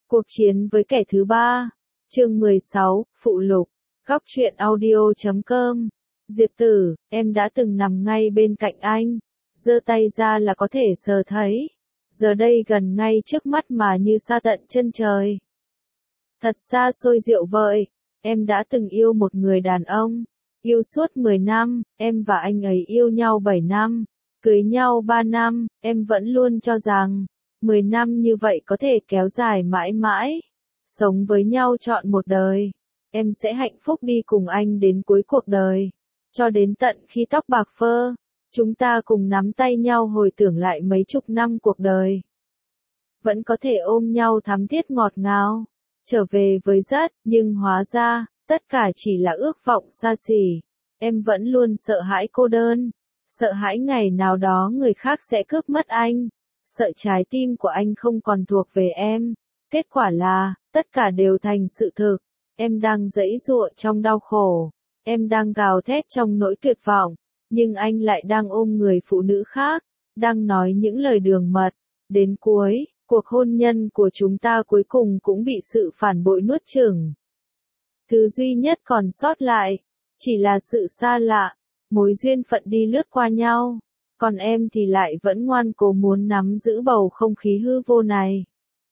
Cuộc chiến với kẻ thứ ba. Chương 16, phụ lục. Góc truyện audio.com. Diệp Tử, em đã từng nằm ngay bên cạnh anh, giơ tay ra là có thể sờ thấy. Giờ đây gần ngay trước mắt mà như xa tận chân trời. Thật xa xôi diệu vợi, em đã từng yêu một người đàn ông. Yêu suốt 10 năm, em và anh ấy yêu nhau 7 năm, cưới nhau 3 năm, em vẫn luôn cho rằng 10 năm như vậy có thể kéo dài mãi mãi. Sống với nhau trọn một đời. Em sẽ hạnh phúc đi cùng anh đến cuối cuộc đời. Cho đến tận khi tóc bạc phơ, chúng ta cùng nắm tay nhau hồi tưởng lại mấy chục năm cuộc đời. Vẫn có thể ôm nhau thắm thiết ngọt ngào. Trở về với rất, nhưng hóa ra, tất cả chỉ là ước vọng xa xỉ. Em vẫn luôn sợ hãi cô đơn. Sợ hãi ngày nào đó người khác sẽ cướp mất anh. Sợ trái tim của anh không còn thuộc về em. Kết quả là, tất cả đều thành sự thực. Em đang giãy giụa trong đau khổ. Em đang gào thét trong nỗi tuyệt vọng. Nhưng anh lại đang ôm người phụ nữ khác. Đang nói những lời đường mật. Đến cuối, cuộc hôn nhân của chúng ta cuối cùng cũng bị sự phản bội nuốt chửng. Thứ duy nhất còn sót lại, chỉ là sự xa lạ. Mối duyên phận đi lướt qua nhau. Còn em thì lại vẫn ngoan cố muốn nắm giữ bầu không khí hư vô này.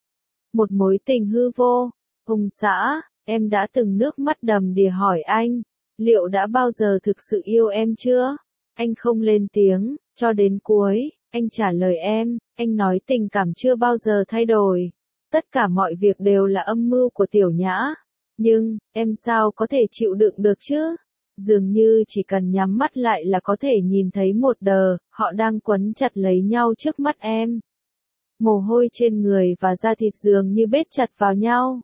Một mối tình hư vô. Ông xã, em đã từng nước mắt đầm đìa hỏi anh, liệu đã bao giờ thực sự yêu em chưa? Anh không lên tiếng, cho đến cuối, anh trả lời em, anh nói tình cảm chưa bao giờ thay đổi. Tất cả mọi việc đều là âm mưu của Tiểu Nhã. Nhưng, em sao có thể chịu đựng được chứ? Dường như chỉ cần nhắm mắt lại là có thể nhìn thấy một đờ, họ đang quấn chặt lấy nhau trước mắt em. Mồ hôi trên người và da thịt dường như bết chặt vào nhau.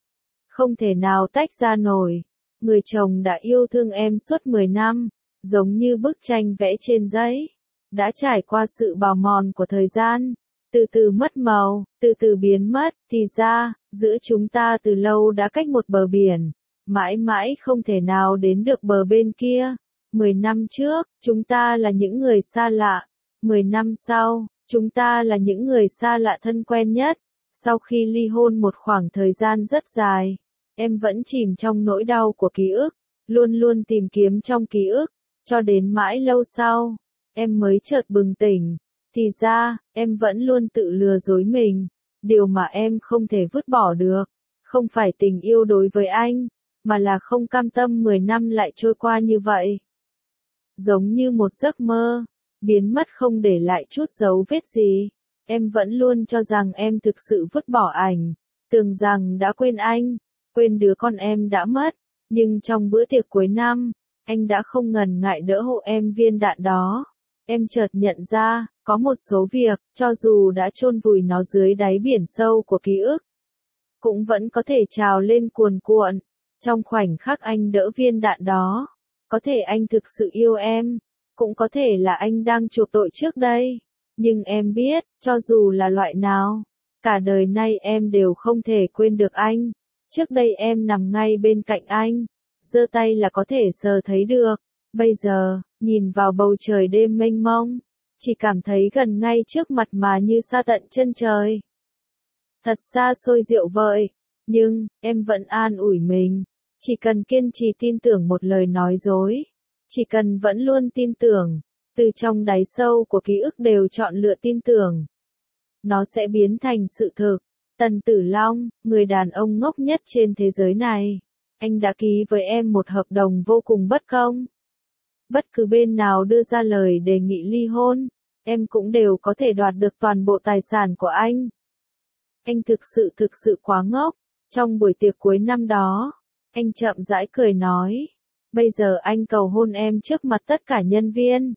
Không thể nào tách ra nổi. Người chồng đã yêu thương em suốt 10 năm, giống như bức tranh vẽ trên giấy. Đã trải qua sự bào mòn của thời gian, từ từ mất màu, từ từ biến mất, thì ra, giữa chúng ta từ lâu đã cách một bờ biển. Mãi mãi không thể nào đến được bờ bên kia. 10 năm trước, chúng ta là những người xa lạ. 10 năm sau, chúng ta là những người xa lạ thân quen nhất. Sau khi ly hôn một khoảng thời gian rất dài, em vẫn chìm trong nỗi đau của ký ức, luôn luôn tìm kiếm trong ký ức, cho đến mãi lâu sau, em mới chợt bừng tỉnh. Thì ra, em vẫn luôn tự lừa dối mình. Điều mà em không thể vứt bỏ được, không phải tình yêu đối với anh, mà là không cam tâm 10 năm lại trôi qua như vậy. Giống như một giấc mơ, biến mất không để lại chút dấu vết gì. Em vẫn luôn cho rằng em thực sự vứt bỏ ảnh, tưởng rằng đã quên anh, quên đứa con em đã mất. Nhưng trong bữa tiệc cuối năm, anh đã không ngần ngại đỡ hộ em viên đạn đó. Em chợt nhận ra, có một số việc, cho dù đã chôn vùi nó dưới đáy biển sâu của ký ức, cũng vẫn có thể trào lên cuồn cuộn. Trong khoảnh khắc anh đỡ viên đạn đó, có thể anh thực sự yêu em, cũng có thể là anh đang chuộc tội trước đây. Nhưng em biết, cho dù là loại nào, cả đời nay em đều không thể quên được anh. Trước đây em nằm ngay bên cạnh anh, giơ tay là có thể sờ thấy được. Bây giờ, nhìn vào bầu trời đêm mênh mông, chỉ cảm thấy gần ngay trước mặt mà như xa tận chân trời. Thật xa xôi diệu vợi, nhưng, em vẫn an ủi mình. Chỉ cần kiên trì tin tưởng một lời nói dối, chỉ cần vẫn luôn tin tưởng, từ trong đáy sâu của ký ức đều chọn lựa tin tưởng, nó sẽ biến thành sự thực. Tần Tử Long, người đàn ông ngốc nhất trên thế giới này, anh đã ký với em một hợp đồng vô cùng bất công. Bất cứ bên nào đưa ra lời đề nghị ly hôn, em cũng đều có thể đoạt được toàn bộ tài sản của anh. Anh thực sự quá ngốc. Trong buổi tiệc cuối năm đó, anh chậm rãi cười nói, bây giờ anh cầu hôn em trước mặt tất cả nhân viên.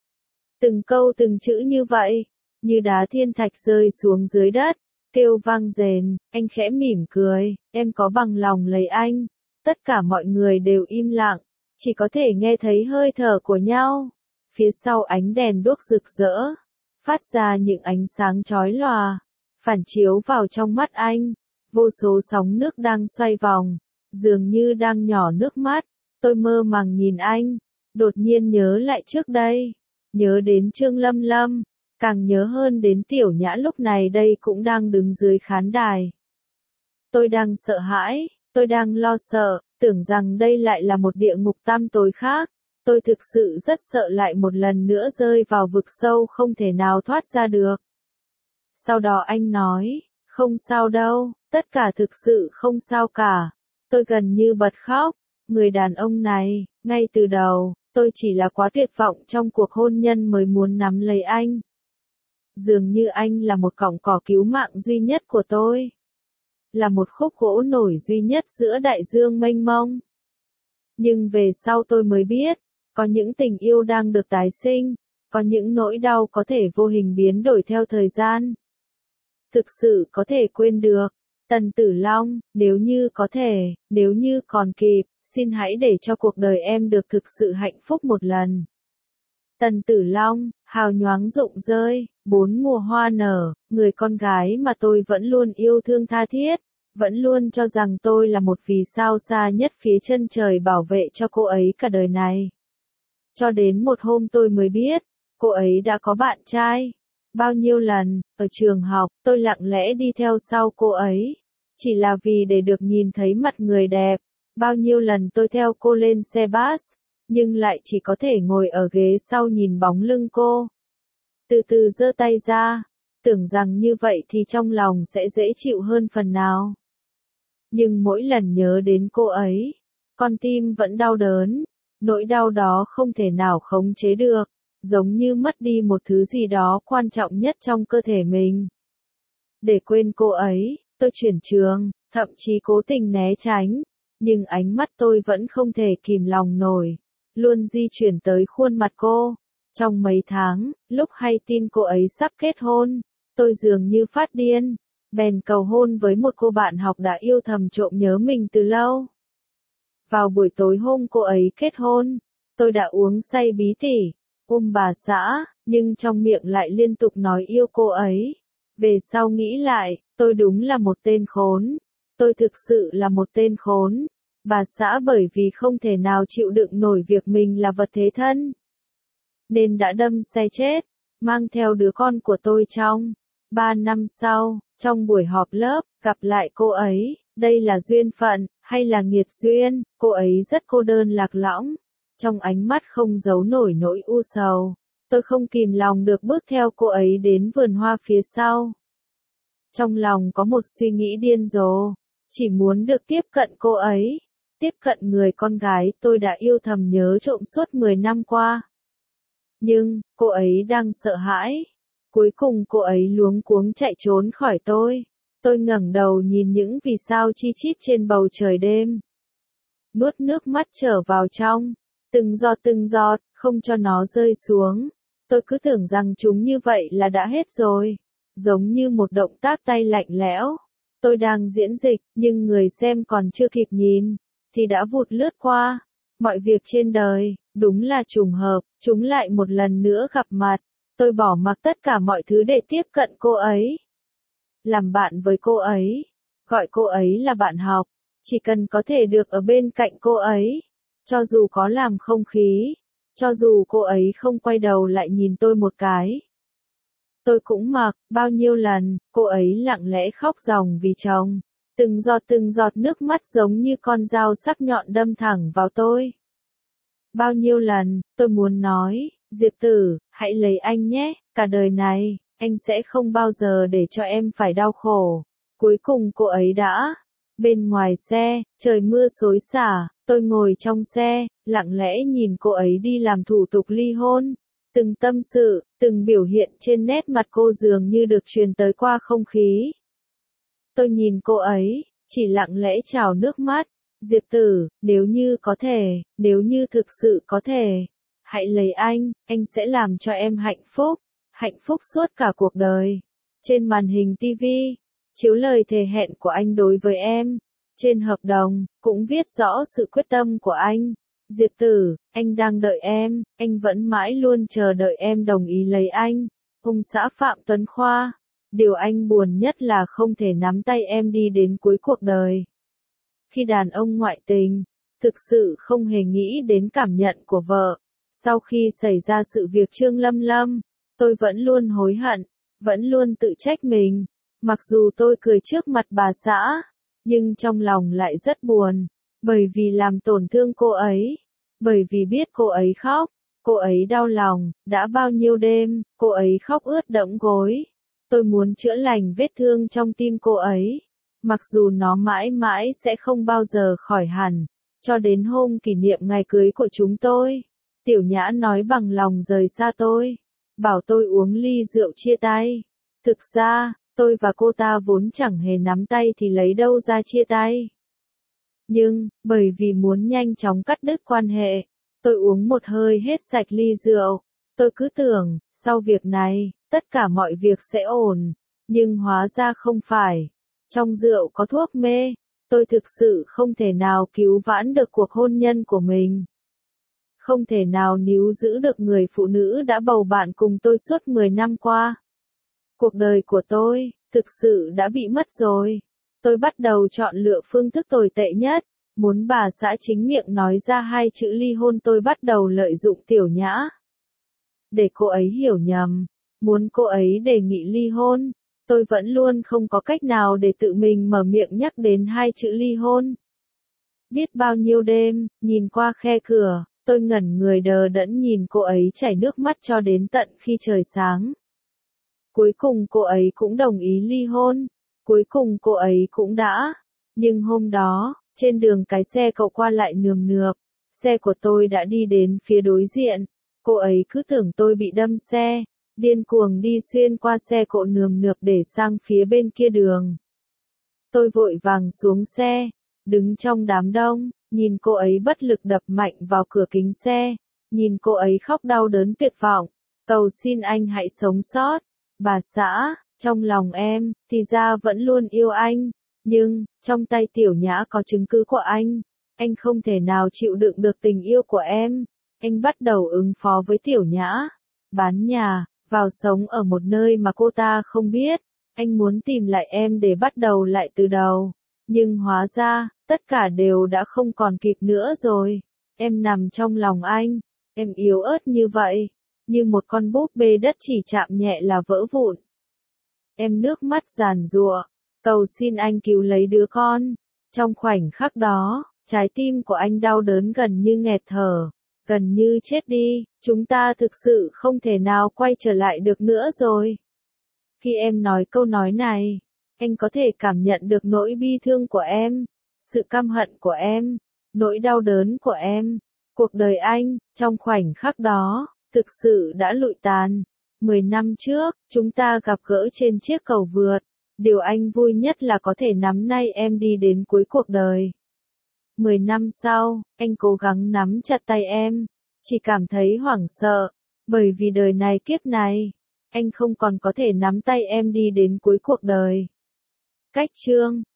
Từng câu từng chữ như vậy, như đá thiên thạch rơi xuống dưới đất, kêu vang rền. Anh khẽ mỉm cười, em có bằng lòng lấy anh. Tất cả mọi người đều im lặng, chỉ có thể nghe thấy hơi thở của nhau. Phía sau ánh đèn đuốc rực rỡ, phát ra những ánh sáng chói lòa, phản chiếu vào trong mắt anh. Vô số sóng nước đang xoay vòng, dường như đang nhỏ nước mắt. Tôi mơ màng nhìn anh, đột nhiên nhớ lại trước đây, nhớ đến Trương Lâm Lâm, càng nhớ hơn đến Tiểu Nhã lúc này đây cũng đang đứng dưới khán đài. Tôi đang sợ hãi, tôi đang lo sợ, tưởng rằng đây lại là một địa ngục tăm tối khác. Tôi thực sự rất sợ lại một lần nữa rơi vào vực sâu không thể nào thoát ra được. Sau đó anh nói, không sao đâu, tất cả thực sự không sao cả. Tôi gần như bật khóc, người đàn ông này, ngay từ đầu, tôi chỉ là quá tuyệt vọng trong cuộc hôn nhân mới muốn nắm lấy anh. Dường như anh là một cọng cỏ cứu mạng duy nhất của tôi. Là một khúc gỗ nổi duy nhất giữa đại dương mênh mông. Nhưng về sau tôi mới biết, có những tình yêu đang được tái sinh, có những nỗi đau có thể vô hình biến đổi theo thời gian. Thực sự có thể quên được. Tần Tử Long, nếu như có thể, nếu như còn kịp, xin hãy để cho cuộc đời em được thực sự hạnh phúc một lần. Tần Tử Long, hào nhoáng rụng rơi, 4 mùa hoa nở, người con gái mà tôi vẫn luôn yêu thương tha thiết, vẫn luôn cho rằng tôi là một vì sao xa nhất phía chân trời bảo vệ cho cô ấy cả đời này. Cho đến một hôm tôi mới biết, cô ấy đã có bạn trai. Bao nhiêu lần, ở trường học, tôi lặng lẽ đi theo sau cô ấy, chỉ là vì để được nhìn thấy mặt người đẹp. Bao nhiêu lần tôi theo cô lên xe bus, nhưng lại chỉ có thể ngồi ở ghế sau nhìn bóng lưng cô. Từ từ giơ tay ra, tưởng rằng như vậy thì trong lòng sẽ dễ chịu hơn phần nào. Nhưng mỗi lần nhớ đến cô ấy, con tim vẫn đau đớn, nỗi đau đó không thể nào khống chế được, giống như mất đi một thứ gì đó quan trọng nhất trong cơ thể mình. Để quên cô ấy, tôi chuyển trường, thậm chí cố tình né tránh, nhưng ánh mắt tôi vẫn không thể kìm lòng nổi, luôn di chuyển tới khuôn mặt cô. Trong mấy tháng, lúc hay tin cô ấy sắp kết hôn, tôi dường như phát điên, bèn cầu hôn với một cô bạn học đã yêu thầm trộm nhớ mình từ lâu. Vào buổi tối hôm cô ấy kết hôn, tôi đã uống say bí tỉ, ôm bà xã, nhưng trong miệng lại liên tục nói yêu cô ấy. Về sau nghĩ lại, tôi đúng là một tên khốn. Tôi thực sự là một tên khốn. Bà xã bởi vì không thể nào chịu đựng nổi việc mình là vật thế thân, nên đã đâm xe chết, mang theo đứa con của tôi trong 3 năm sau, trong buổi họp lớp, gặp lại cô ấy, đây là duyên phận, hay là nghiệt duyên, cô ấy rất cô đơn lạc lõng, trong ánh mắt không giấu nổi nỗi u sầu, tôi không kìm lòng được bước theo cô ấy đến vườn hoa phía sau. Trong lòng có một suy nghĩ điên rồ, chỉ muốn được tiếp cận cô ấy, tiếp cận người con gái tôi đã yêu thầm nhớ trộm suốt 10 năm qua. Nhưng, cô ấy đang sợ hãi. Cuối cùng cô ấy luống cuống chạy trốn khỏi tôi. Tôi ngẩng đầu nhìn những vì sao chi chít trên bầu trời đêm. Nuốt nước mắt trở vào trong. Từng giọt, không cho nó rơi xuống. Tôi cứ tưởng rằng chúng như vậy là đã hết rồi. Giống như một động tác tay lạnh lẽo. Tôi đang diễn dịch, nhưng người xem còn chưa kịp nhìn, thì đã vụt lướt qua. Mọi việc trên đời, đúng là trùng hợp, chúng lại một lần nữa gặp mặt. Tôi bỏ mặc tất cả mọi thứ để tiếp cận cô ấy. Làm bạn với cô ấy. Gọi cô ấy là bạn học. Chỉ cần có thể được ở bên cạnh cô ấy. Cho dù có làm không khí. Cho dù cô ấy không quay đầu lại nhìn tôi một cái. Tôi cũng mặc, bao nhiêu lần, cô ấy lặng lẽ khóc ròng vì chồng. Từng giọt nước mắt giống như con dao sắc nhọn đâm thẳng vào tôi. Bao nhiêu lần, tôi muốn nói, Diệp Tử, hãy lấy anh nhé, cả đời này, anh sẽ không bao giờ để cho em phải đau khổ. Cuối cùng cô ấy đã. Bên ngoài xe, trời mưa xối xả, tôi ngồi trong xe, lặng lẽ nhìn cô ấy đi làm thủ tục ly hôn. Từng tâm sự, từng biểu hiện trên nét mặt cô dường như được truyền tới qua không khí. Tôi nhìn cô ấy, chỉ lặng lẽ trào nước mắt. Diệp Tử, nếu như có thể, nếu như thực sự có thể, hãy lấy anh sẽ làm cho em hạnh phúc suốt cả cuộc đời. Trên màn hình TV, chiếu lời thề hẹn của anh đối với em. Trên hợp đồng, cũng viết rõ sự quyết tâm của anh. Diệp Tử, anh đang đợi em, anh vẫn mãi luôn chờ đợi em đồng ý lấy anh. Ông xã Phạm Tuấn Khoa, điều anh buồn nhất là không thể nắm tay em đi đến cuối cuộc đời. Khi đàn ông ngoại tình, thực sự không hề nghĩ đến cảm nhận của vợ. Sau khi xảy ra sự việc Trương Lâm Lâm, tôi vẫn luôn hối hận, vẫn luôn tự trách mình. Mặc dù tôi cười trước mặt bà xã, nhưng trong lòng lại rất buồn, bởi vì làm tổn thương cô ấy, bởi vì biết cô ấy khóc, cô ấy đau lòng, đã bao nhiêu đêm, cô ấy khóc ướt đẫm gối. Tôi muốn chữa lành vết thương trong tim cô ấy, mặc dù nó mãi mãi sẽ không bao giờ khỏi hẳn, cho đến hôm kỷ niệm ngày cưới của chúng tôi. Tiểu Nhã nói bằng lòng rời xa tôi, bảo tôi uống ly rượu chia tay. Thực ra, tôi và cô ta vốn chẳng hề nắm tay thì lấy đâu ra chia tay. Nhưng, bởi vì muốn nhanh chóng cắt đứt quan hệ, tôi uống một hơi hết sạch ly rượu. Tôi cứ tưởng, sau việc này, tất cả mọi việc sẽ ổn, nhưng hóa ra không phải. Trong rượu có thuốc mê, tôi thực sự không thể nào cứu vãn được cuộc hôn nhân của mình. Không thể nào níu giữ được người phụ nữ đã bầu bạn cùng tôi suốt 10 năm qua. Cuộc đời của tôi, thực sự đã bị mất rồi. Tôi bắt đầu chọn lựa phương thức tồi tệ nhất. Muốn bà xã chính miệng nói ra hai chữ ly hôn, tôi bắt đầu lợi dụng Tiểu Nhã. Để cô ấy hiểu nhầm, muốn cô ấy đề nghị ly hôn. Tôi vẫn luôn không có cách nào để tự mình mở miệng nhắc đến hai chữ ly hôn. Biết bao nhiêu đêm, nhìn qua khe cửa, tôi ngẩn người đờ đẫn nhìn cô ấy chảy nước mắt cho đến tận khi trời sáng. Cuối cùng cô ấy cũng đồng ý ly hôn. Cuối cùng cô ấy cũng đã. Nhưng hôm đó, trên đường cái xe cậu qua lại nườm nượp. Xe của tôi đã đi đến phía đối diện. Cô ấy cứ tưởng tôi bị đâm xe. Điên cuồng đi xuyên qua xe cộ nườm nượp để sang phía bên kia đường. Tôi vội vàng xuống xe. Đứng trong đám đông, nhìn cô ấy bất lực đập mạnh vào cửa kính xe. Nhìn cô ấy khóc đau đớn tuyệt vọng. Cầu xin anh hãy sống sót. Bà xã, trong lòng em, thì ra vẫn luôn yêu anh. Nhưng, trong tay Tiểu Nhã có chứng cứ của anh. Anh không thể nào chịu đựng được tình yêu của em. Anh bắt đầu ứng phó với Tiểu Nhã. Bán nhà, vào sống ở một nơi mà cô ta không biết. Anh muốn tìm lại em để bắt đầu lại từ đầu. Nhưng hóa ra, tất cả đều đã không còn kịp nữa rồi. Em nằm trong lòng anh. Em yếu ớt như vậy. Như một con búp bê đất chỉ chạm nhẹ là vỡ vụn. Em nước mắt giàn giụa, cầu xin anh cứu lấy đứa con. Trong khoảnh khắc đó, trái tim của anh đau đớn gần như nghẹt thở, gần như chết đi. Chúng ta thực sự không thể nào quay trở lại được nữa rồi. Khi em nói câu nói này, anh có thể cảm nhận được nỗi bi thương của em, sự căm hận của em, nỗi đau đớn của em. Cuộc đời anh, trong khoảnh khắc đó, thực sự đã lụi tàn. 10 năm trước, chúng ta gặp gỡ trên chiếc cầu vượt. Điều anh vui nhất là có thể nắm tay em đi đến cuối cuộc đời. 10 năm sau, anh cố gắng nắm chặt tay em. Chỉ cảm thấy hoảng sợ. Bởi vì đời này kiếp này, anh không còn có thể nắm tay em đi đến cuối cuộc đời. Cách chương